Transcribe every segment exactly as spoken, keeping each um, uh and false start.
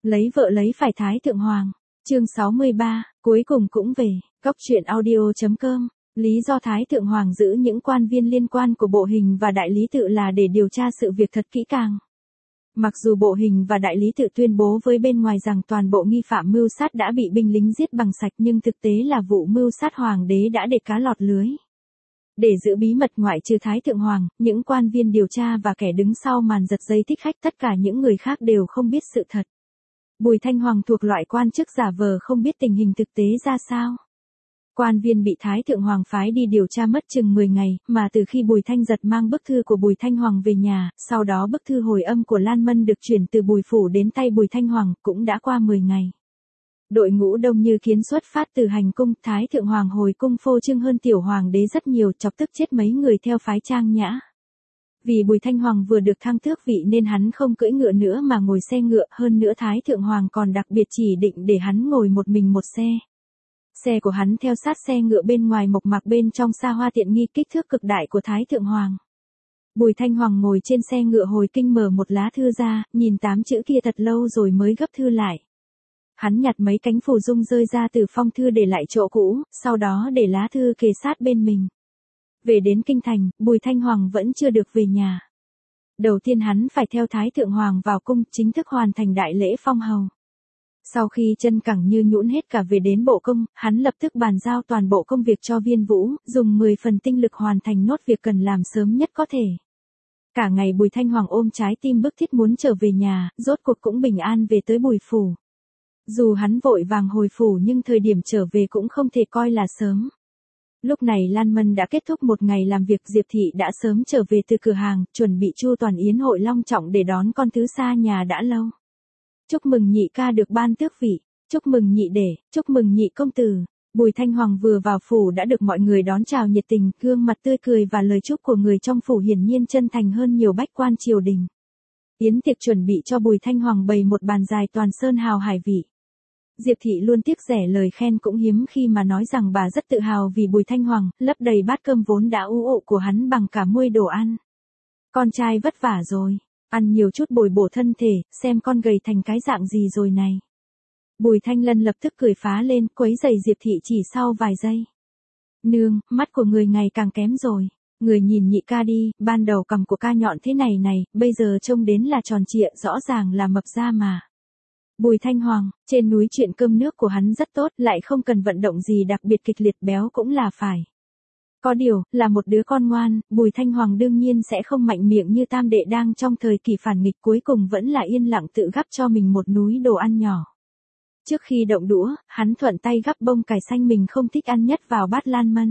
Lấy vợ lấy phải Thái Thượng Hoàng. Chương sáu mươi ba, cuối cùng cũng về. Cóc truyện audio chấm com. Lý do Thái Thượng Hoàng giữ những quan viên liên quan của Bộ Hình và Đại Lý Tự là để điều tra sự việc thật kỹ càng. Mặc dù Bộ Hình và Đại Lý Tự tuyên bố với bên ngoài rằng toàn bộ nghi phạm mưu sát đã bị binh lính giết bằng sạch, nhưng thực tế là vụ mưu sát hoàng đế đã để cá lọt lưới. Để giữ bí mật ngoại trừ Thái Thượng Hoàng, những quan viên điều tra và kẻ đứng sau màn giật dây thích khách, tất cả những người khác đều không biết sự thật. Bùi Thanh Hoàng thuộc loại quan chức giả vờ không biết tình hình thực tế ra sao. Quan viên bị Thái Thượng Hoàng phái đi điều tra mất chừng mười ngày, mà từ khi Bùi Thanh Giật mang bức thư của Bùi Thanh Hoàng về nhà, sau đó bức thư hồi âm của Lan Mân được chuyển từ Bùi Phủ đến tay Bùi Thanh Hoàng, cũng đã qua mười ngày. Đội ngũ đông như kiến xuất phát từ hành cung, Thái Thượng Hoàng hồi cung phô trương hơn tiểu hoàng đế rất nhiều, chọc tức chết mấy người theo phái Trang Nhã. Vì Bùi Thanh Hoàng vừa được thăng tước vị nên hắn không cưỡi ngựa nữa mà ngồi xe ngựa, hơn nữa Thái Thượng Hoàng còn đặc biệt chỉ định để hắn ngồi một mình một xe. Xe của hắn theo sát xe ngựa, bên ngoài mộc mạc, bên trong xa hoa tiện nghi, kích thước cực đại của Thái Thượng Hoàng. Bùi Thanh Hoàng ngồi trên xe ngựa hồi kinh, mở một lá thư ra, nhìn tám chữ kia thật lâu rồi mới gấp thư lại. Hắn nhặt mấy cánh phù dung rơi ra từ phong thư để lại chỗ cũ, sau đó để lá thư kề sát bên mình. Về đến kinh thành, Bùi Thanh Hoàng vẫn chưa được về nhà. Đầu tiên hắn phải theo Thái Thượng Hoàng vào cung, chính thức hoàn thành đại lễ phong hầu. Sau khi chân cẳng như nhũn hết cả về đến bộ công, hắn lập tức bàn giao toàn bộ công việc cho Viên Vũ, dùng mười phần tinh lực hoàn thành nốt việc cần làm sớm nhất có thể. Cả ngày Bùi Thanh Hoàng ôm trái tim bức thiết muốn trở về nhà, rốt cuộc cũng bình an về tới Bùi Phủ. Dù hắn vội vàng hồi phủ nhưng thời điểm trở về cũng không thể coi là sớm. Lúc này Lan Mân đã kết thúc một ngày làm việc, Diệp Thị đã sớm trở về từ cửa hàng, chuẩn bị chu toàn yến hội long trọng để đón con thứ xa nhà đã lâu. Chúc mừng nhị ca được ban tước vị, chúc mừng nhị đệ, chúc mừng nhị công tử. Bùi Thanh Hoàng vừa vào phủ đã được mọi người đón chào nhiệt tình, gương mặt tươi cười và lời chúc của người trong phủ hiển nhiên chân thành hơn nhiều bách quan triều đình. Yến tiệc chuẩn bị cho Bùi Thanh Hoàng bày một bàn dài toàn sơn hào hải vị. Diệp Thị luôn tiếc rẻ lời khen cũng hiếm khi mà nói rằng bà rất tự hào vì Bùi Thanh Hoàng, lấp đầy bát cơm vốn đã u ụ của hắn bằng cả muôi đồ ăn. Con trai vất vả rồi, ăn nhiều chút bồi bổ thân thể, xem con gầy thành cái dạng gì rồi này. Bùi Thanh Lân lập tức cười phá lên, quấy giày Diệp Thị chỉ sau vài giây. Nương, mắt của người ngày càng kém rồi. Người nhìn nhị ca đi, ban đầu cằm của ca nhọn thế này này, bây giờ trông đến là tròn trịa, rõ ràng là mập ra mà. Bùi Thanh Hoàng, trên núi chuyện cơm nước của hắn rất tốt, lại không cần vận động gì đặc biệt kịch liệt, béo cũng là phải. Có điều, là một đứa con ngoan, Bùi Thanh Hoàng đương nhiên sẽ không mạnh miệng như tam đệ đang trong thời kỳ phản nghịch, cuối cùng vẫn là yên lặng tự gắp cho mình một núi đồ ăn nhỏ. Trước khi động đũa, hắn thuận tay gắp bông cải xanh mình không thích ăn nhất vào bát Lan Mân.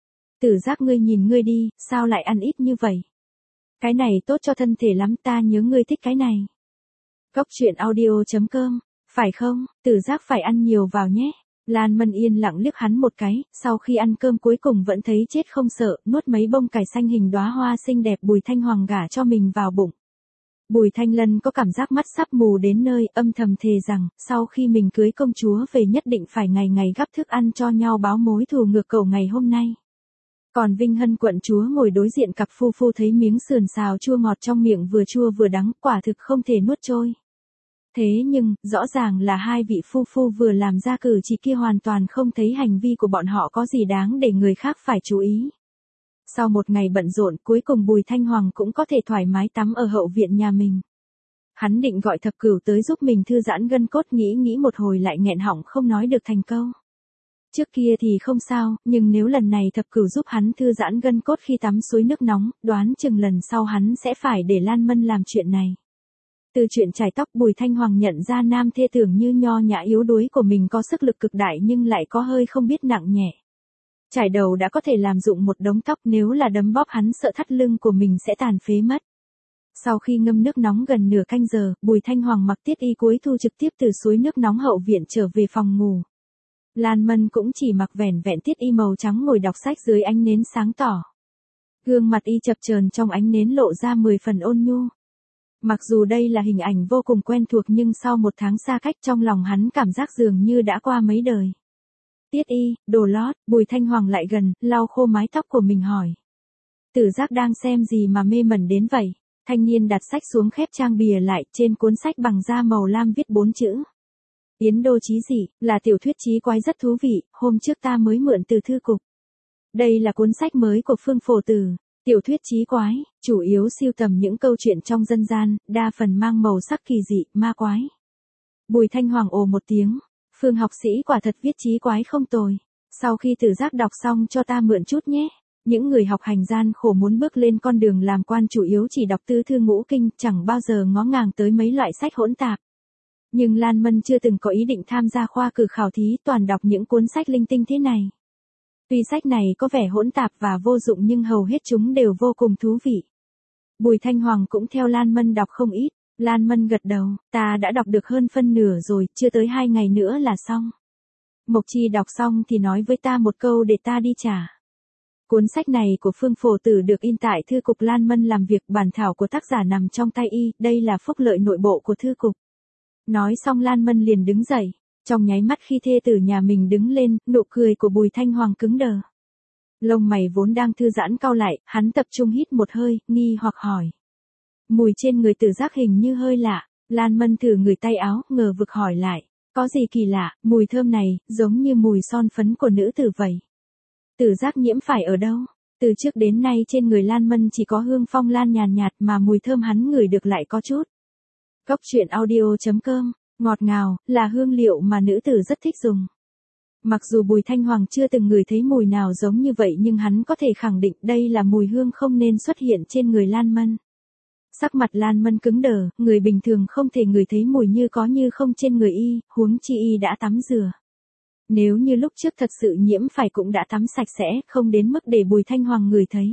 Tử Giác, ngươi nhìn ngươi đi, sao lại ăn ít như vậy? Cái này tốt cho thân thể lắm, ta nhớ ngươi thích cái này. Cóc truyện audio chấm com, phải không? Tử Giác phải ăn nhiều vào nhé. Lan Mân yên lặng liếc hắn một cái, sau khi ăn cơm cuối cùng vẫn thấy chết không sợ, nuốt mấy bông cải xanh hình đóa hoa xinh đẹp Bùi Thanh Hoàng gả cho mình vào bụng. Bùi Thanh Lân có cảm giác mắt sắp mù đến nơi, âm thầm thề rằng, sau khi mình cưới công chúa về nhất định phải ngày ngày gắp thức ăn cho nhau báo mối thù ngược cậu ngày hôm nay. Còn Vinh Hân quận chúa ngồi đối diện cặp phu phu thấy miếng sườn xào chua ngọt trong miệng vừa chua vừa đắng, quả thực không thể nuốt trôi. Thế nhưng, rõ ràng là hai vị phu phu vừa làm ra cử chỉ kia hoàn toàn không thấy hành vi của bọn họ có gì đáng để người khác phải chú ý. Sau một ngày bận rộn, cuối cùng Bùi Thanh Hoàng cũng có thể thoải mái tắm ở hậu viện nhà mình. Hắn định gọi Thập Cửu tới giúp mình thư giãn gân cốt, nghĩ nghĩ một hồi lại nghẹn họng không nói được thành câu. Trước kia thì không sao, nhưng nếu lần này Thập Cửu giúp hắn thư giãn gân cốt khi tắm suối nước nóng, đoán chừng lần sau hắn sẽ phải để Lan Mân làm chuyện này. Từ chuyện chải tóc, Bùi Thanh Hoàng nhận ra nam thê tưởng như nho nhã yếu đuối của mình có sức lực cực đại nhưng lại có hơi không biết nặng nhẹ. Chải đầu đã có thể làm dụng một đống tóc, nếu là đấm bóp hắn sợ thắt lưng của mình sẽ tàn phế mất. Sau khi ngâm nước nóng gần nửa canh giờ, Bùi Thanh Hoàng mặc tiết y cuối thu trực tiếp từ suối nước nóng hậu viện trở về phòng ngủ. Lan Mân cũng chỉ mặc vẻn vẹn tiết y màu trắng ngồi đọc sách dưới ánh nến sáng tỏ. Gương mặt y chập chờn trong ánh nến lộ ra mười phần ôn nhu. Mặc dù đây là hình ảnh vô cùng quen thuộc nhưng sau một tháng xa cách trong lòng hắn cảm giác dường như đã qua mấy đời. Tiết y, đồ lót, Bùi Thanh Hoàng lại gần, lau khô mái tóc của mình hỏi. Tử Giác đang xem gì mà mê mẩn đến vậy? Thanh niên đặt sách xuống khép trang bìa lại, trên cuốn sách bằng da màu lam viết bốn chữ. Yến Đô Chí Dị, là tiểu thuyết chí quái rất thú vị, hôm trước ta mới mượn từ thư cục. Đây là cuốn sách mới của Phương Phổ Tử, tiểu thuyết chí quái, chủ yếu sưu tầm những câu chuyện trong dân gian, đa phần mang màu sắc kỳ dị, ma quái. Bùi Thanh Hoàng ồ một tiếng, Phương học sĩ quả thật viết chí quái không tồi. Sau khi Tử Giác đọc xong cho ta mượn chút nhé. Những người học hành gian khổ muốn bước lên con đường làm quan chủ yếu chỉ đọc tứ thư ngũ kinh, chẳng bao giờ ngó ngàng tới mấy loại sách hỗn tạp. Nhưng Lan Mân chưa từng có ý định tham gia khoa cử khảo thí, toàn đọc những cuốn sách linh tinh thế này. Tuy sách này có vẻ hỗn tạp và vô dụng nhưng hầu hết chúng đều vô cùng thú vị. Bùi Thanh Hoàng cũng theo Lan Mân đọc không ít. Lan Mân gật đầu, ta đã đọc được hơn phân nửa rồi, chưa tới hai ngày nữa là xong. Mộc Chi đọc xong thì nói với ta một câu để ta đi trả. Cuốn sách này của Phương Phổ Tử được in tại thư cục Lan Mân làm việc, bản thảo của tác giả nằm trong tay y, đây là phúc lợi nội bộ của thư cục. Nói xong Lan Mân liền đứng dậy, trong nháy mắt khi thê tử nhà mình đứng lên, nụ cười của Bùi Thanh Hoàng cứng đờ. Lông mày vốn đang thư giãn cau lại, hắn tập trung hít một hơi, nghi hoặc hỏi. Mùi trên người Tử Giác hình như hơi lạ, Lan Mân thử ngửi tay áo, ngờ vực hỏi lại, có gì kỳ lạ, mùi thơm này, giống như mùi son phấn của nữ tử vậy. Tử Giác nhiễm phải ở đâu? Từ trước đến nay trên người Lan Mân chỉ có hương phong lan nhàn nhạt mà mùi thơm hắn ngửi được lại có chút. Cốc truyện audio chấm com, ngọt ngào, là hương liệu mà nữ tử rất thích dùng. Mặc dù Bùi Thanh Hoàng chưa từng ngửi thấy mùi nào giống như vậy nhưng hắn có thể khẳng định đây là mùi hương không nên xuất hiện trên người Lan Mân. Sắc mặt Lan Mân cứng đờ, người bình thường không thể ngửi thấy mùi như có như không trên người y, huống chi y đã tắm rửa. Nếu như lúc trước thật sự nhiễm phải cũng đã tắm sạch sẽ, không đến mức để Bùi Thanh Hoàng ngửi thấy.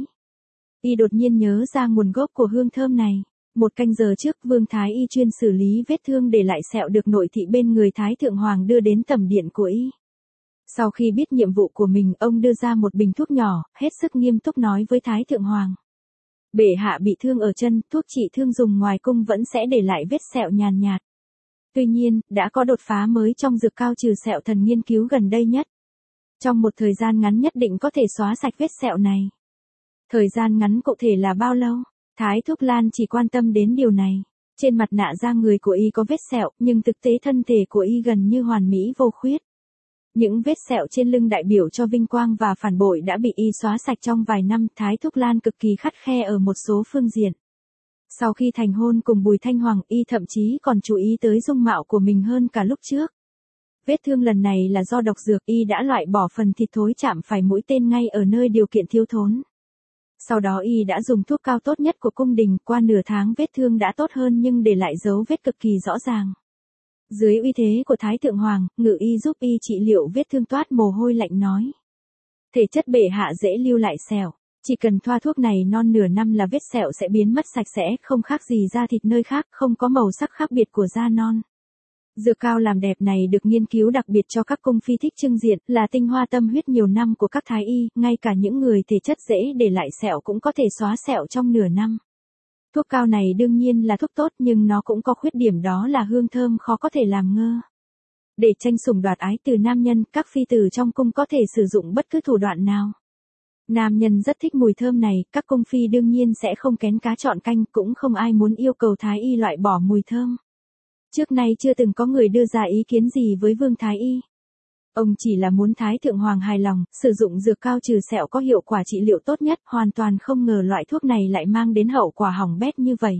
Y đột nhiên nhớ ra nguồn gốc của hương thơm này. Một canh giờ trước Vương Thái Y chuyên xử lý vết thương để lại sẹo được nội thị bên người Thái Thượng Hoàng đưa đến tẩm điện của y. Sau khi biết nhiệm vụ của mình, ông đưa ra một bình thuốc nhỏ, hết sức nghiêm túc nói với Thái Thượng Hoàng. Bệ hạ bị thương ở chân, thuốc trị thương dùng ngoài cung vẫn sẽ để lại vết sẹo nhàn nhạt. Tuy nhiên, đã có đột phá mới trong dược cao trừ sẹo thần nghiên cứu gần đây nhất. Trong một thời gian ngắn nhất định có thể xóa sạch vết sẹo này. Thời gian ngắn cụ thể là bao lâu? Thái Thúc Lan chỉ quan tâm đến điều này. Trên mặt nạ da người của y có vết sẹo, nhưng thực tế thân thể của y gần như hoàn mỹ vô khuyết. Những vết sẹo trên lưng đại biểu cho vinh quang và phản bội đã bị y xóa sạch trong vài năm. Thái Thúc Lan cực kỳ khắt khe ở một số phương diện. Sau khi thành hôn cùng Bùi Thanh Hoàng, y thậm chí còn chú ý tới dung mạo của mình hơn cả lúc trước. Vết thương lần này là do độc dược, y đã loại bỏ phần thịt thối chạm phải mũi tên ngay ở nơi điều kiện thiếu thốn. Sau đó y đã dùng thuốc cao tốt nhất của cung đình, qua nửa tháng vết thương đã tốt hơn nhưng để lại dấu vết cực kỳ rõ ràng. Dưới uy thế của Thái Thượng Hoàng, ngự y giúp y trị liệu vết thương toát mồ hôi lạnh nói. Thể chất bệ hạ dễ lưu lại sẹo, chỉ cần thoa thuốc này non nửa năm là vết sẹo sẽ biến mất sạch sẽ, không khác gì da thịt nơi khác, không có màu sắc khác biệt của da non. Dược cao làm đẹp này được nghiên cứu đặc biệt cho các cung phi thích trưng diện, là tinh hoa tâm huyết nhiều năm của các thái y, ngay cả những người thể chất dễ để lại sẹo cũng có thể xóa sẹo trong nửa năm. Thuốc cao này đương nhiên là thuốc tốt nhưng nó cũng có khuyết điểm, đó là hương thơm khó có thể làm ngơ. Để tranh sủng đoạt ái từ nam nhân, các phi tử trong cung có thể sử dụng bất cứ thủ đoạn nào. Nam nhân rất thích mùi thơm này, các cung phi đương nhiên sẽ không kén cá chọn canh, cũng không ai muốn yêu cầu thái y loại bỏ mùi thơm. Trước nay chưa từng có người đưa ra ý kiến gì với Vương Thái Y. Ông chỉ là muốn Thái Thượng Hoàng hài lòng, sử dụng dược cao trừ sẹo có hiệu quả trị liệu tốt nhất, hoàn toàn không ngờ loại thuốc này lại mang đến hậu quả hỏng bét như vậy.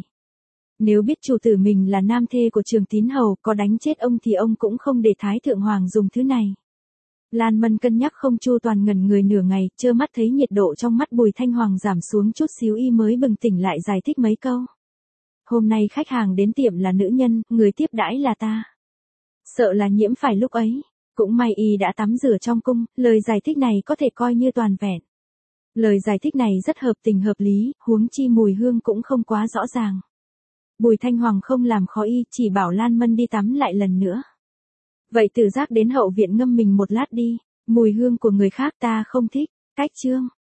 Nếu biết chủ tử mình là nam thê của Trường Tín Hầu, có đánh chết ông thì ông cũng không để Thái Thượng Hoàng dùng thứ này. Lan Mân cân nhắc không chu toàn, ngẩn người nửa ngày, trơ mắt thấy nhiệt độ trong mắt Bùi Thanh Hoàng giảm xuống chút xíu, y mới bừng tỉnh lại giải thích mấy câu. Hôm nay khách hàng đến tiệm là nữ nhân, người tiếp đãi là ta. Sợ là nhiễm phải lúc ấy. Cũng may y đã tắm rửa trong cung, lời giải thích này có thể coi như toàn vẹn. Lời giải thích này rất hợp tình hợp lý, huống chi mùi hương cũng không quá rõ ràng. Bùi Thanh Hoàng không làm khó y, chỉ bảo Lan Mân đi tắm lại lần nữa. Vậy Tử Giác đến hậu viện ngâm mình một lát đi, mùi hương của người khác ta không thích. Cách chương